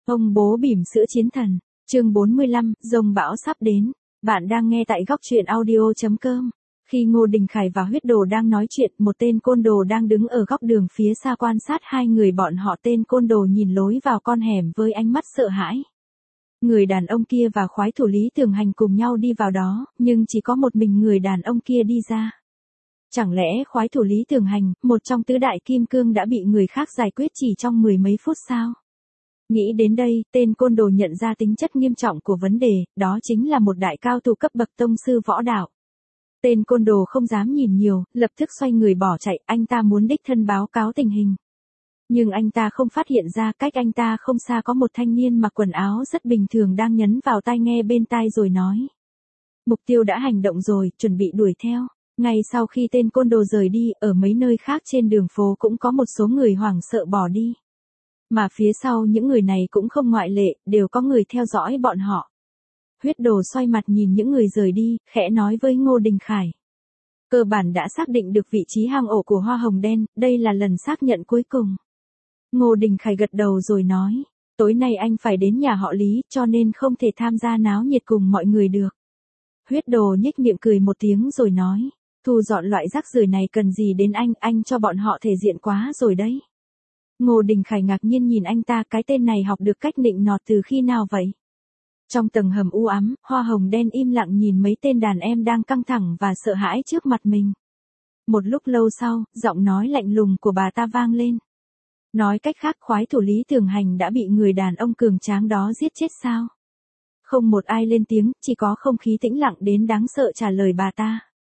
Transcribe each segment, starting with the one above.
Ông bố bỉm sữa chiến thần, chương 45, dông bão sắp đến. Bạn đang nghe tại góc truyện audio.com. Khi Ngô Đình Khải và Huyết Đồ đang nói chuyện, một tên côn đồ đang đứng ở góc đường phía xa quan sát hai người bọn họ. Tên côn đồ nhìn lối vào con hẻm với ánh mắt sợ hãi. Người đàn ông kia và khoái thủ Lý Tường Hành cùng nhau đi vào đó, nhưng chỉ có một mình người đàn ông kia đi ra. Chẳng lẽ khoái thủ Lý Tường Hành, một trong tứ đại kim cương đã bị người khác giải quyết chỉ trong mười mấy phút sao? Nghĩ đến đây, tên côn đồ nhận ra tính chất nghiêm trọng của vấn đề, đó chính là một đại cao thủ cấp bậc tông sư võ đạo. Tên côn đồ không dám nhìn nhiều, lập tức xoay người bỏ chạy, anh ta muốn đích thân báo cáo tình hình. Nhưng anh ta không phát hiện ra cách anh ta không xa có một thanh niên mặc quần áo rất bình thường đang nhấn vào tai nghe bên tai rồi nói. Mục tiêu đã hành động rồi, chuẩn bị đuổi theo. Ngay sau khi tên côn đồ rời đi, ở mấy nơi khác trên đường phố cũng có một số người hoảng sợ bỏ đi. Mà phía sau những người này cũng không ngoại lệ, đều có người theo dõi bọn họ. Huyết Đồ xoay mặt nhìn những người rời đi, khẽ nói với Ngô Đình Khải. Cơ bản đã xác định được vị trí hang ổ của Hoa Hồng Đen, đây là lần xác nhận cuối cùng. Ngô Đình Khải gật đầu rồi nói, tối nay anh phải đến nhà họ Lý, cho nên không thể tham gia náo nhiệt cùng mọi người được. Huyết Đồ nhếch miệng cười một tiếng rồi nói, thu dọn loại rác rưởi này cần gì đến anh cho bọn họ thể diện quá rồi đấy. Ngô Đình Khải ngạc nhiên nhìn anh ta, cái tên này học được cách nịnh nọt từ khi nào vậy? Trong tầng hầm u ám, Hoa Hồng Đen im lặng nhìn mấy tên đàn em đang căng thẳng và sợ hãi trước mặt mình. Một lúc lâu sau, giọng nói lạnh lùng của bà ta vang lên. Nói cách khác, khoái thủ Lý Tường Hành đã bị người đàn ông cường tráng đó giết chết sao? Không một ai lên tiếng, chỉ có không khí tĩnh lặng đến đáng sợ trả lời bà ta.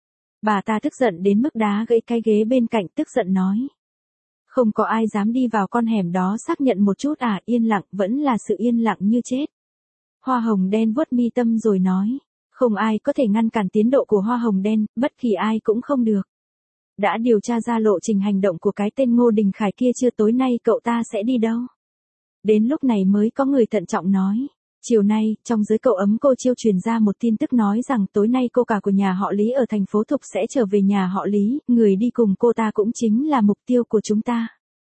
Bà ta tức giận đến mức đá gãy cái ghế bên cạnh, tức giận nói. Không có ai dám đi vào con hẻm đó xác nhận một chút à? Yên lặng, vẫn là sự yên lặng như chết. Hoa Hồng Đen vuốt mi tâm rồi nói, không ai có thể ngăn cản tiến độ của Hoa Hồng Đen, bất kỳ ai cũng không được. Đã điều tra ra lộ trình hành động của cái tên Ngô Đình Khải kia chưa? Tối nay cậu ta sẽ đi đâu? Đến lúc này mới có người thận trọng nói. Chiều nay, trong giới cậu ấm cô Chiêu truyền ra một tin tức nói rằng tối nay cô cả của nhà họ Lý ở thành phố Thục sẽ trở về nhà họ Lý, người đi cùng cô ta cũng chính là mục tiêu của chúng ta.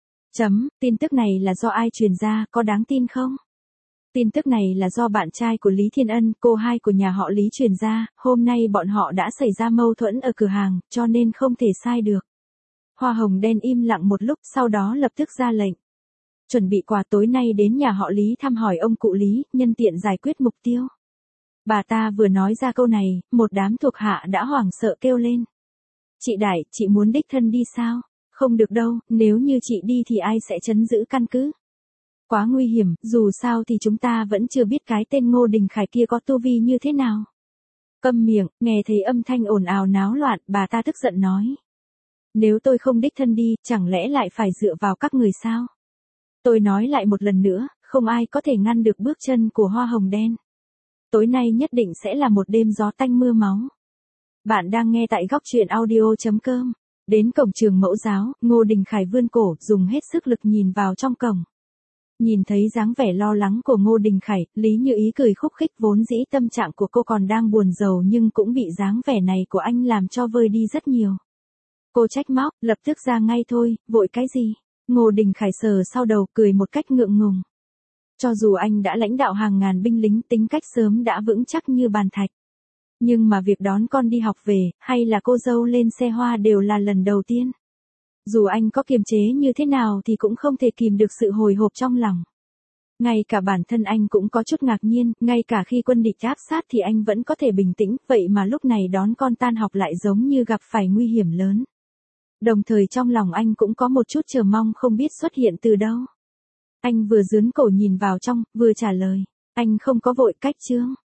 Tin tức này là do ai truyền ra, có đáng tin không? Tin tức này là do bạn trai của Lý Thiên Ân, cô hai của nhà họ Lý truyền ra, hôm nay bọn họ đã xảy ra mâu thuẫn ở cửa hàng, cho nên không thể sai được. Hoa Hồng Đen im lặng một lúc, sau đó lập tức ra lệnh. Chuẩn bị quà tối nay đến nhà họ Lý thăm hỏi ông cụ Lý, nhân tiện giải quyết mục tiêu. Bà ta vừa nói ra câu này, một đám thuộc hạ đã hoảng sợ kêu lên. Chị Đại, chị muốn đích thân đi sao? Không được đâu, nếu như chị đi thì ai sẽ trấn giữ căn cứ? Quá nguy hiểm, dù sao thì chúng ta vẫn chưa biết cái tên Ngô Đình Khải kia có tu vi như thế nào. Câm miệng, nghe thấy âm thanh ồn ào náo loạn, bà ta tức giận nói. Nếu tôi không đích thân đi, chẳng lẽ lại phải dựa vào các người sao? Tôi nói lại một lần nữa, không ai có thể ngăn được bước chân của Hoa Hồng Đen. Tối nay nhất định sẽ là một đêm gió tanh mưa máu. Bạn đang nghe tại góc truyện audio.com. Đến cổng trường mẫu giáo, Ngô Đình Khải vươn cổ, dùng hết sức lực nhìn vào trong cổng. Nhìn thấy dáng vẻ lo lắng của Ngô Đình Khải, Lý Như Ý cười khúc khích, vốn dĩ tâm trạng của cô còn đang buồn rầu nhưng cũng bị dáng vẻ này của anh làm cho vơi đi rất nhiều. Cô trách móc, lập tức ra ngay thôi, vội cái gì? Ngô Đình Khải sờ sau đầu, cười một cách ngượng ngùng. Cho dù anh đã lãnh đạo hàng ngàn binh lính, tính cách sớm đã vững chắc như bàn thạch. Nhưng mà việc đón con đi học về, hay là cô dâu lên xe hoa đều là lần đầu tiên. Dù anh có kiềm chế như thế nào thì cũng không thể kìm được sự hồi hộp trong lòng. Ngay cả bản thân anh cũng có chút ngạc nhiên, ngay cả khi quân địch áp sát thì anh vẫn có thể bình tĩnh, vậy mà lúc này đón con tan học lại giống như gặp phải nguy hiểm lớn. Đồng thời trong lòng anh cũng có một chút chờ mong không biết xuất hiện từ đâu. Anh vừa dướn cổ nhìn vào trong, vừa trả lời, anh không có vội, cách chương.